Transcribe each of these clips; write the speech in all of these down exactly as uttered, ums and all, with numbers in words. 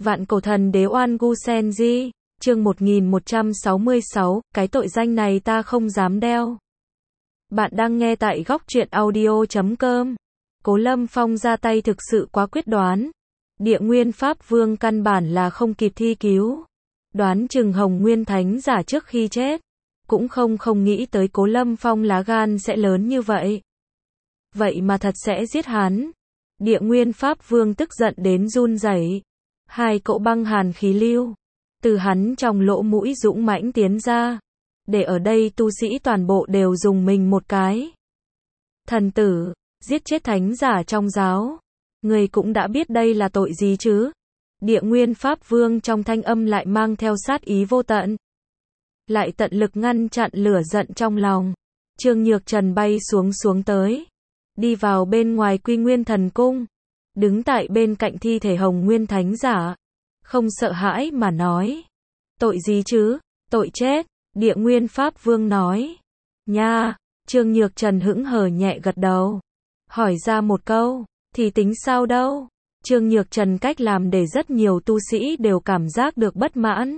Vạn cổ thần đế oan gu sen di, chương một nghìn một trăm sáu mươi sáu, cái tội danh này ta không dám đeo. Bạn đang nghe tại góc truyện audio chấm com. Cố Lâm Phong ra tay thực sự quá quyết đoán. Địa Nguyên Pháp Vương căn bản là không kịp thi cứu. Đoán chừng Hồng Nguyên Thánh giả trước khi chết. Cũng không không nghĩ tới Cố Lâm Phong lá gan sẽ lớn như vậy. Vậy mà thật sẽ giết hắn. Địa Nguyên Pháp Vương tức giận đến run rẩy. Hai cỗ băng hàn khí lưu từ hắn trong lỗ mũi dũng mãnh tiến ra, để ở đây tu sĩ toàn bộ đều dùng mình một cái. Thần tử, giết chết thánh giả trong giáo, người cũng đã biết đây là tội gì chứ? Địa Nguyên Pháp Vương trong thanh âm lại mang theo sát ý vô tận, lại tận lực ngăn chặn lửa giận trong lòng. Trương Nhược Trần bay xuống xuống tới, đi vào bên ngoài Quy Nguyên Thần Cung, đứng tại bên cạnh thi thể Hồng Nguyên Thánh giả, không sợ hãi mà nói. Tội gì chứ? Tội chết. Địa Nguyên Pháp Vương nói. Nha. Trương Nhược Trần hững hờ nhẹ gật đầu. Hỏi ra một câu, thì tính sao đâu? Trương Nhược Trần cách làm để rất nhiều tu sĩ đều cảm giác được bất mãn.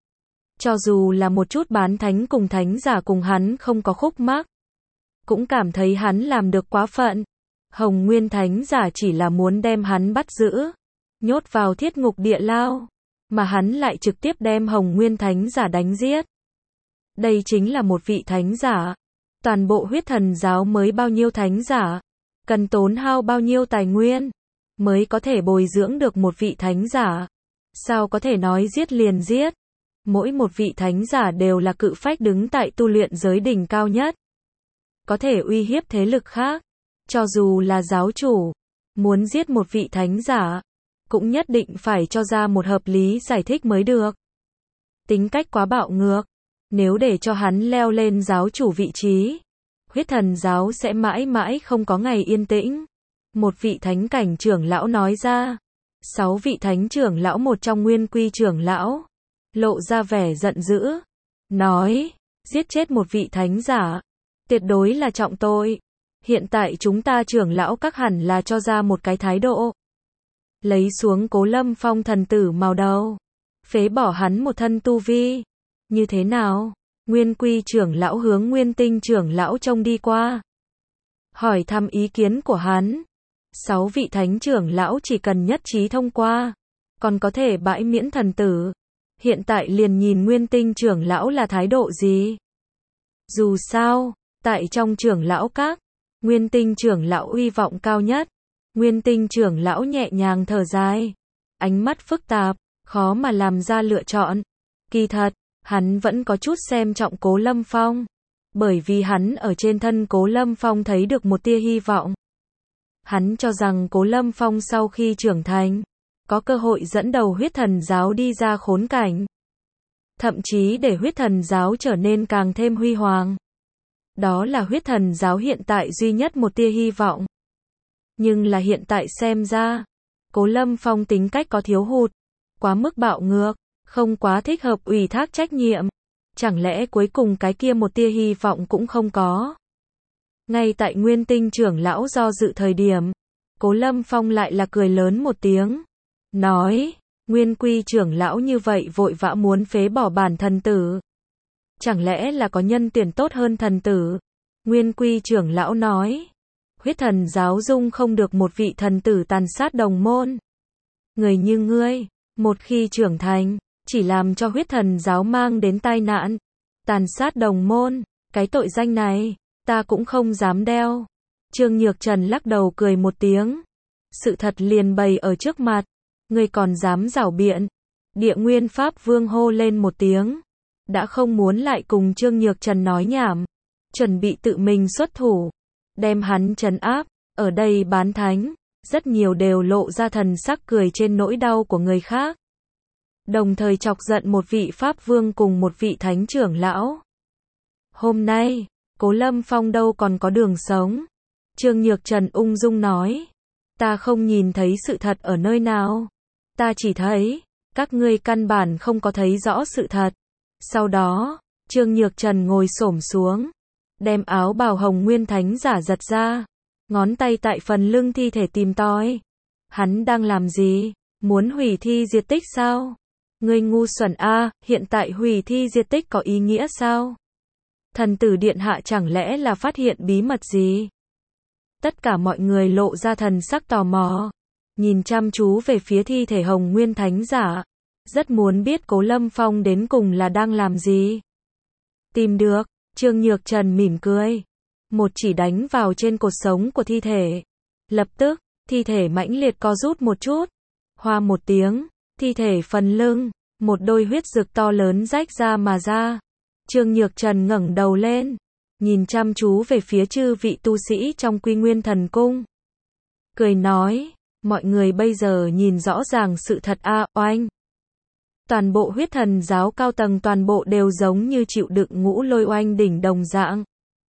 Cho dù là một chút bán thánh cùng thánh giả cùng hắn không có khúc mắc, cũng cảm thấy hắn làm được quá phận. Hồng Nguyên Thánh giả chỉ là muốn đem hắn bắt giữ, nhốt vào thiết ngục địa lao, mà hắn lại trực tiếp đem Hồng Nguyên Thánh giả đánh giết. Đây chính là một vị thánh giả. Toàn bộ huyết thần giáo mới bao nhiêu thánh giả, cần tốn hao bao nhiêu tài nguyên, mới có thể bồi dưỡng được một vị thánh giả. Sao có thể nói giết liền giết? Mỗi một vị thánh giả đều là cự phách đứng tại tu luyện giới đỉnh cao nhất, có thể uy hiếp thế lực khác. Cho dù là giáo chủ, muốn giết một vị thánh giả, cũng nhất định phải cho ra một hợp lý giải thích mới được. Tính cách quá bạo ngược, nếu để cho hắn leo lên giáo chủ vị trí, huyết thần giáo sẽ mãi mãi không có ngày yên tĩnh. Một vị thánh cảnh trưởng lão nói ra. Sáu vị thánh trưởng lão một trong Nguyên Quy trưởng lão, lộ ra vẻ giận dữ, nói, giết chết một vị thánh giả, tuyệt đối là trọng tội. Hiện tại chúng ta trưởng lão các hẳn là cho ra một cái thái độ. Lấy xuống Cố Lâm Phong thần tử màu đầu, phế bỏ hắn một thân tu vi. Như thế nào? Nguyên Quy trưởng lão hướng Nguyên Tinh trưởng lão trông đi qua, hỏi thăm ý kiến của hắn. Sáu vị thánh trưởng lão chỉ cần nhất trí thông qua, còn có thể bãi miễn thần tử. Hiện tại liền nhìn Nguyên Tinh trưởng lão là thái độ gì. Dù sao, tại trong trưởng lão các, Nguyên Tinh trưởng lão uy vọng cao nhất. Nguyên Tinh trưởng lão nhẹ nhàng thở dài, ánh mắt phức tạp, khó mà làm ra lựa chọn. Kỳ thật, hắn vẫn có chút xem trọng Cố Lâm Phong, bởi vì hắn ở trên thân Cố Lâm Phong thấy được một tia hy vọng. Hắn cho rằng Cố Lâm Phong sau khi trưởng thành, có cơ hội dẫn đầu huyết thần giáo đi ra khốn cảnh, thậm chí để huyết thần giáo trở nên càng thêm huy hoàng. Đó là huyết thần giáo hiện tại duy nhất một tia hy vọng. Nhưng là hiện tại xem ra, Cố Lâm Phong tính cách có thiếu hụt, quá mức bạo ngược, không quá thích hợp ủy thác trách nhiệm. Chẳng lẽ cuối cùng cái kia một tia hy vọng cũng không có? Ngay tại Nguyên Tinh trưởng lão do dự thời điểm, Cố Lâm Phong lại là cười lớn một tiếng, nói, Nguyên Quy trưởng lão như vậy vội vã muốn phế bỏ bản thần tử. Chẳng lẽ là có nhân tuyển tốt hơn thần tử? Nguyên Quy trưởng lão nói, huyết thần giáo dung không được một vị thần tử tàn sát đồng môn. Người như ngươi, một khi trưởng thành, chỉ làm cho huyết thần giáo mang đến tai nạn. Tàn sát đồng môn, cái tội danh này, ta cũng không dám đeo. Trương Nhược Trần lắc đầu cười một tiếng. Sự thật liền bày ở trước mặt, ngươi còn dám giảo biện. Địa Nguyên Pháp Vương hô lên một tiếng, đã không muốn lại cùng Trương Nhược Trần nói nhảm, chuẩn bị tự mình xuất thủ, đem hắn trấn áp. Ở đây bán thánh, rất nhiều đều lộ ra thần sắc cười trên nỗi đau của người khác, đồng thời chọc giận một vị Pháp Vương cùng một vị thánh trưởng lão. Hôm nay, Cố Lâm Phong đâu còn có đường sống. Trương Nhược Trần ung dung nói, ta không nhìn thấy sự thật ở nơi nào, ta chỉ thấy, các ngươi căn bản không có thấy rõ sự thật. Sau đó, Trương Nhược Trần ngồi xổm xuống, đem áo bào Hồng Nguyên Thánh giả giật ra, ngón tay tại phần lưng thi thể tìm tòi. Hắn đang làm gì? Muốn hủy thi diệt tích sao? Ngươi ngu xuẩn a, hiện tại hủy thi diệt tích có ý nghĩa sao? Thần tử điện hạ chẳng lẽ là phát hiện bí mật gì? Tất cả mọi người lộ ra thần sắc tò mò, nhìn chăm chú về phía thi thể Hồng Nguyên Thánh Giả, rất muốn biết Cố Lâm Phong đến cùng là đang làm gì. Tìm được, Trương Nhược Trần mỉm cười, một chỉ đánh vào trên cột sống của thi thể. Lập tức, thi thể mãnh liệt co rút một chút, hoa một tiếng, thi thể phần lưng, một đôi huyết dực to lớn rách ra mà ra. Trương Nhược Trần ngẩng đầu lên, nhìn chăm chú về phía chư vị tu sĩ trong Quy Nguyên Thần Cung. Cười nói, mọi người bây giờ nhìn rõ ràng sự thật a, oanh. Toàn bộ huyết thần giáo cao tầng toàn bộ đều giống như chịu đựng ngũ lôi oanh đỉnh đồng dạng.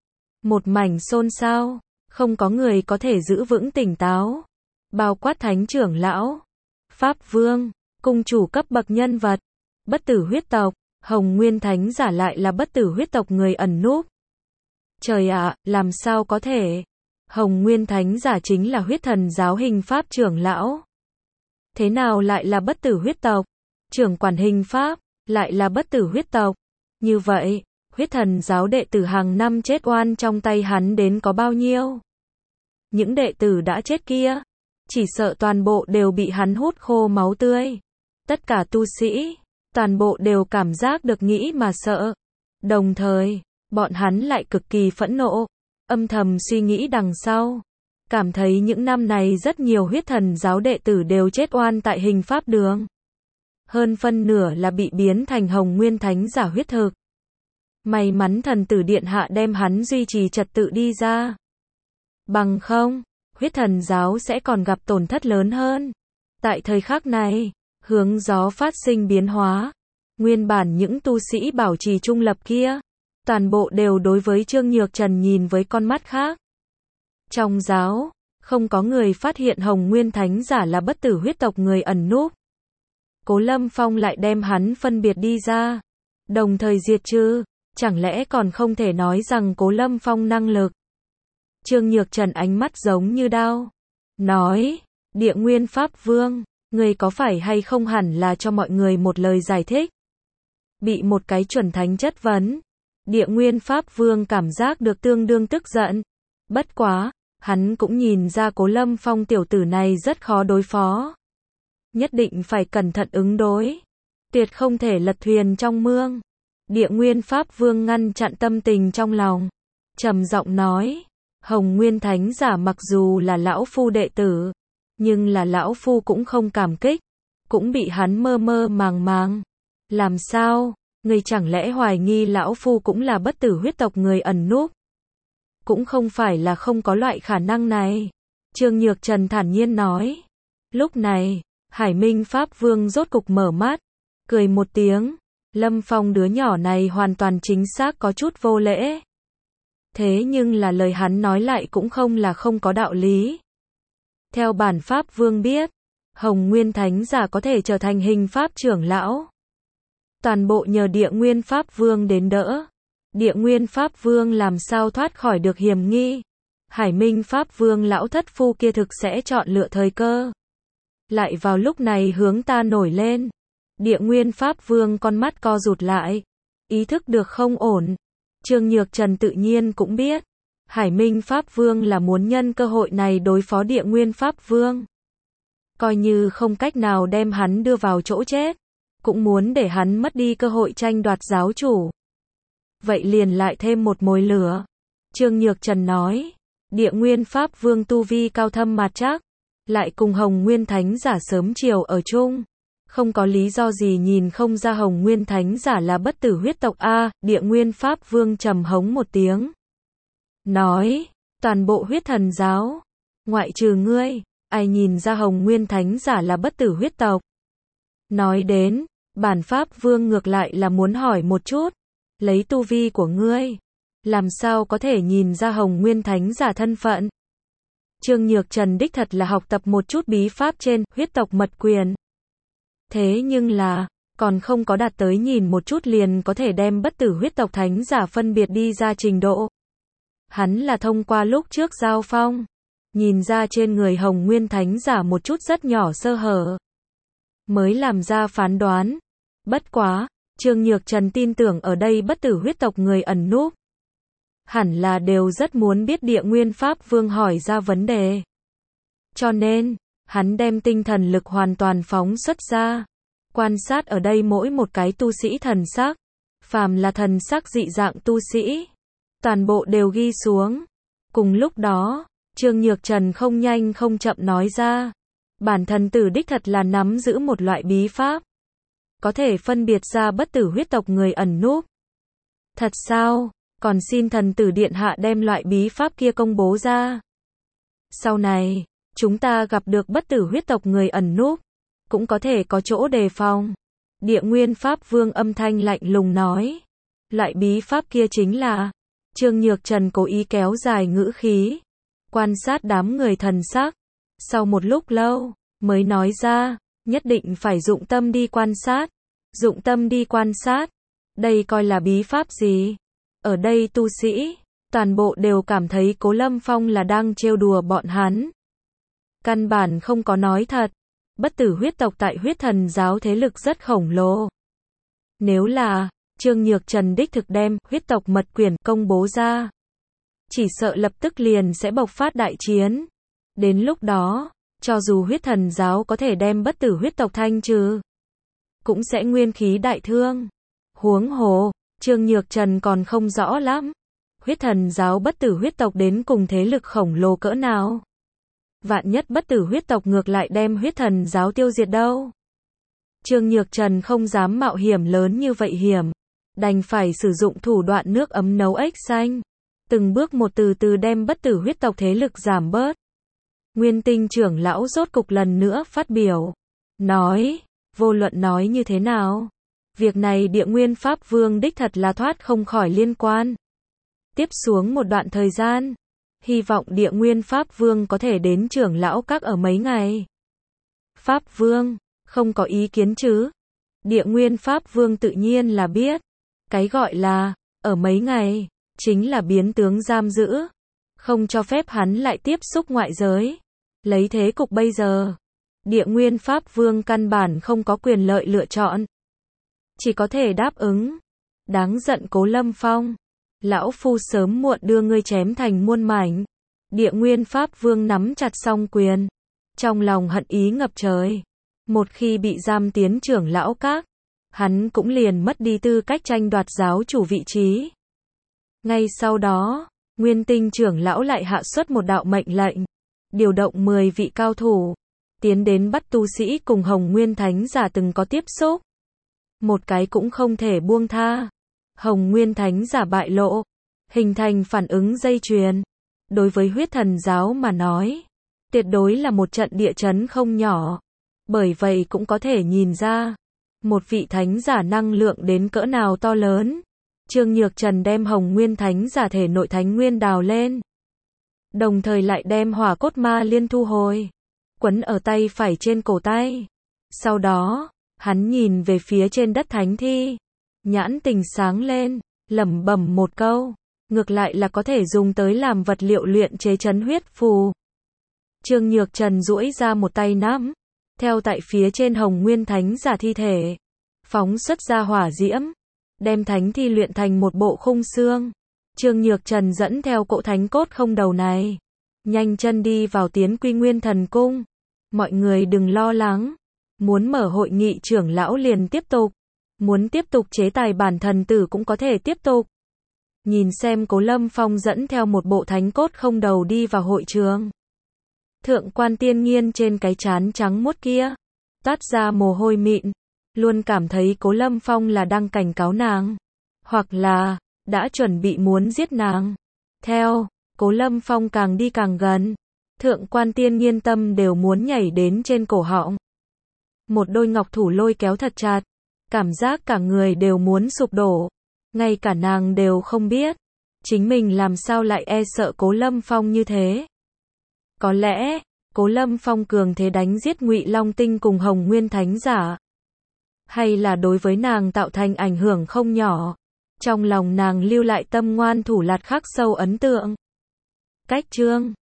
Một mảnh xôn xao, không có người có thể giữ vững tỉnh táo. Bao quát thánh trưởng lão, pháp vương, cung chủ cấp bậc nhân vật, bất tử huyết tộc, Hồng Nguyên Thánh Giả lại là bất tử huyết tộc người ẩn núp. Trời ạ, làm sao có thể? Hồng Nguyên Thánh Giả chính là huyết thần giáo hình pháp trưởng lão. Thế nào lại là bất tử huyết tộc? Trưởng quản hình pháp, lại là bất tử huyết tộc. Như vậy, huyết thần giáo đệ tử hàng năm chết oan trong tay hắn đến có bao nhiêu? Những đệ tử đã chết kia, chỉ sợ toàn bộ đều bị hắn hút khô máu tươi. Tất cả tu sĩ, toàn bộ đều cảm giác được nghĩ mà sợ. Đồng thời, bọn hắn lại cực kỳ phẫn nộ, âm thầm suy nghĩ đằng sau. Cảm thấy những năm này rất nhiều huyết thần giáo đệ tử đều chết oan tại hình pháp đường. Hơn phân nửa là bị biến thành Hồng Nguyên Thánh Giả huyết thực. May mắn thần tử điện hạ đem hắn duy trì trật tự đi ra. Bằng không, huyết thần giáo sẽ còn gặp tổn thất lớn hơn. Tại thời khắc này, hướng gió phát sinh biến hóa. Nguyên bản những tu sĩ bảo trì trung lập kia, toàn bộ đều đối với Trương Nhược Trần nhìn với con mắt khác. Trong giáo, không có người phát hiện Hồng Nguyên Thánh Giả là bất tử huyết tộc người ẩn núp. Cố Lâm Phong lại đem hắn phân biệt đi ra, đồng thời diệt trừ, chẳng lẽ còn không thể nói rằng Cố Lâm Phong năng lực. Trương Nhược Trần ánh mắt giống như đao, nói, Địa Nguyên Pháp Vương, người có phải hay không hẳn là cho mọi người một lời giải thích. Bị một cái chuẩn thánh chất vấn, Địa Nguyên Pháp Vương cảm giác được tương đương tức giận. Bất quá, hắn cũng nhìn ra Cố Lâm Phong tiểu tử này rất khó đối phó. Nhất định phải cẩn thận ứng đối, tuyệt không thể lật thuyền trong mương. Địa Nguyên Pháp Vương ngăn chặn tâm tình trong lòng, trầm giọng nói, Hồng Nguyên Thánh Giả mặc dù là lão phu đệ tử, nhưng là lão phu cũng không cảm kích, cũng bị hắn mơ mơ màng màng. Làm sao, người chẳng lẽ hoài nghi lão phu cũng là bất tử huyết tộc người ẩn núp? Cũng không phải là không có loại khả năng này. Trương Nhược Trần thản nhiên nói. Lúc này, Hải Minh Pháp Vương rốt cục mở mắt, cười một tiếng, Lâm Phong đứa nhỏ này hoàn toàn chính xác có chút vô lễ. Thế nhưng là lời hắn nói lại cũng không là không có đạo lý. Theo bản Pháp Vương biết, Hồng Nguyên Thánh Giả có thể trở thành hình pháp trưởng lão. Toàn bộ nhờ Địa Nguyên Pháp Vương đến đỡ. Địa Nguyên Pháp Vương làm sao thoát khỏi được hiểm nghi. Hải Minh Pháp Vương lão thất phu kia thực sẽ chọn lựa thời cơ. Lại vào lúc này hướng ta nổi lên. Địa Nguyên Pháp Vương con mắt co rụt lại, ý thức được không ổn. Trương Nhược Trần tự nhiên cũng biết, Hải Minh Pháp Vương là muốn nhân cơ hội này đối phó Địa Nguyên Pháp Vương. Coi như không cách nào đem hắn đưa vào chỗ chết, cũng muốn để hắn mất đi cơ hội tranh đoạt giáo chủ. Vậy liền lại thêm một mồi lửa. Trương Nhược Trần nói, Địa Nguyên Pháp Vương tu vi cao thâm mạt chắc, lại cùng Hồng Nguyên Thánh Giả sớm chiều ở chung. Không có lý do gì nhìn không ra Hồng Nguyên Thánh Giả là bất tử huyết tộc A. Địa Nguyên Pháp Vương trầm hống một tiếng, nói, toàn bộ huyết thần giáo, ngoại trừ ngươi, ai nhìn ra Hồng Nguyên Thánh Giả là bất tử huyết tộc. Nói đến, bản Pháp Vương ngược lại là muốn hỏi một chút, lấy tu vi của ngươi, làm sao có thể nhìn ra Hồng Nguyên Thánh Giả thân phận. Trương Nhược Trần đích thật là học tập một chút bí pháp trên huyết tộc mật quyền. Thế nhưng là, còn không có đạt tới nhìn một chút liền có thể đem bất tử huyết tộc thánh giả phân biệt đi ra trình độ. Hắn là thông qua lúc trước giao phong, nhìn ra trên người Hồng Nguyên Thánh Giả một chút rất nhỏ sơ hở. mới làm ra phán đoán. Bất quá, Trương Nhược Trần tin tưởng ở đây bất tử huyết tộc người ẩn núp. Hẳn là đều rất muốn biết Địa Nguyên Pháp Vương hỏi ra vấn đề. Cho nên, hắn đem tinh thần lực hoàn toàn phóng xuất ra. Quan sát ở đây mỗi một cái tu sĩ thần sắc. Phàm là thần sắc dị dạng tu sĩ. Toàn bộ đều ghi xuống. Cùng lúc đó, Trương Nhược Trần không nhanh không chậm nói ra. Bản thần tử đích thật là nắm giữ một loại bí pháp. Có thể phân biệt ra bất tử huyết tộc người ẩn núp. Thật sao? Còn xin thần tử điện hạ đem loại bí pháp kia công bố ra. Sau này, chúng ta gặp được bất tử huyết tộc người ẩn núp, cũng có thể có chỗ đề phòng. Địa Nguyên Pháp Vương âm thanh lạnh lùng nói. Loại bí pháp kia chính là... Trương Nhược Trần cố ý kéo dài ngữ khí. Quan sát đám người thần sắc. Sau một lúc lâu, mới nói ra, nhất định phải dụng tâm đi quan sát. Dụng tâm đi quan sát. Đây coi là bí pháp gì? Ở đây tu sĩ, toàn bộ đều cảm thấy Cố Lâm Phong là đang trêu đùa bọn hắn. Căn bản không có nói thật. Bất tử huyết tộc tại huyết thần giáo thế lực rất khổng lồ. Nếu là Trương Nhược Trần đích thực đem huyết tộc mật quyển công bố ra, chỉ sợ lập tức liền sẽ bộc phát đại chiến. Đến lúc đó, cho dù huyết thần giáo có thể đem bất tử huyết tộc thanh trừ, cũng sẽ nguyên khí đại thương. Huống hồ, Trương Nhược Trần còn không rõ lắm. Huyết thần giáo bất tử huyết tộc đến cùng thế lực khổng lồ cỡ nào. Vạn nhất bất tử huyết tộc ngược lại đem huyết thần giáo tiêu diệt đâu. Trương Nhược Trần không dám mạo hiểm lớn như vậy hiểm. Đành phải sử dụng thủ đoạn nước ấm nấu ếch xanh. Từng bước một từ từ đem bất tử huyết tộc thế lực giảm bớt. Nguyên Tinh trưởng lão rốt cục lần nữa phát biểu. Nói, vô luận nói như thế nào. Việc này Địa Nguyên Pháp Vương đích thật là thoát không khỏi liên quan. Tiếp xuống một đoạn thời gian. Hy vọng Địa Nguyên Pháp Vương có thể đến trưởng lão các ở mấy ngày. Pháp Vương, không có ý kiến chứ? Địa Nguyên Pháp Vương tự nhiên là biết. Cái gọi là, ở mấy ngày, chính là biến tướng giam giữ. Không cho phép hắn lại tiếp xúc ngoại giới. Lấy thế cục bây giờ, Địa Nguyên Pháp Vương căn bản không có quyền lợi lựa chọn. Chỉ có thể đáp ứng. Đáng giận Cố Lâm Phong. Lão phu sớm muộn đưa ngươi chém thành muôn mảnh. Địa Nguyên Pháp Vương nắm chặt song quyền. Trong lòng hận ý ngập trời. Một khi bị giam tiến trưởng lão các, hắn cũng liền mất đi tư cách tranh đoạt giáo chủ vị trí. Ngay sau đó, Nguyên Tinh trưởng lão lại hạ xuất một đạo mệnh lệnh. Điều động mười vị cao thủ. Tiến đến bắt tu sĩ cùng Hồng Nguyên Thánh giả từng có tiếp xúc. Một cái cũng không thể buông tha. Hồng Nguyên Thánh giả bại lộ. Hình thành phản ứng dây chuyền. Đối với huyết thần giáo mà nói, tuyệt đối là một trận địa chấn không nhỏ. Bởi vậy cũng có thể nhìn ra, một vị thánh giả năng lượng đến cỡ nào to lớn. Trương Nhược Trần đem Hồng Nguyên Thánh giả thể nội thánh nguyên đào lên. Đồng thời lại đem hỏa cốt ma liên thu hồi. Quấn ở tay phải trên cổ tay. Sau đó, hắn nhìn về phía trên đất thánh thi. Nhãn tình sáng lên, lẩm bẩm một câu. Ngược lại là có thể dùng tới làm vật liệu luyện chế chấn huyết phù. Trương Nhược Trần duỗi ra một tay nắm. Theo tại phía trên Hồng Nguyên Thánh giả thi thể. Phóng xuất ra hỏa diễm. Đem thánh thi luyện thành một bộ khung xương. Trương Nhược Trần dẫn theo cỗ thánh cốt không đầu này. Nhanh chân đi vào Tiến Quy Nguyên Thần Cung. Mọi người đừng lo lắng. Muốn mở hội nghị trưởng lão liền tiếp tục. Muốn tiếp tục chế tài bản thần tử cũng có thể tiếp tục. Nhìn xem Cố Lâm Phong dẫn theo một bộ thánh cốt không đầu đi vào hội trường. Thượng quan Tiên Nghiên trên cái trán trắng muốt kia, toát ra mồ hôi mịn, luôn cảm thấy Cố Lâm Phong là đang cảnh cáo nàng, hoặc là đã chuẩn bị muốn giết nàng. Theo Cố Lâm Phong càng đi càng gần, Thượng quan Tiên Nghiên tâm đều muốn nhảy đến trên cổ họng. Một đôi ngọc thủ lôi kéo thật chặt, cảm giác cả người đều muốn sụp đổ. Ngay cả nàng đều không biết, chính mình làm sao lại e sợ Cố Lâm Phong như thế. Có lẽ, Cố Lâm Phong cường thế đánh giết Ngụy Long Tinh cùng Hồng Nguyên Thánh giả. Hay là đối với nàng tạo thành ảnh hưởng không nhỏ. Trong lòng nàng lưu lại tâm ngoan thủ lạt khắc sâu ấn tượng. Cách chương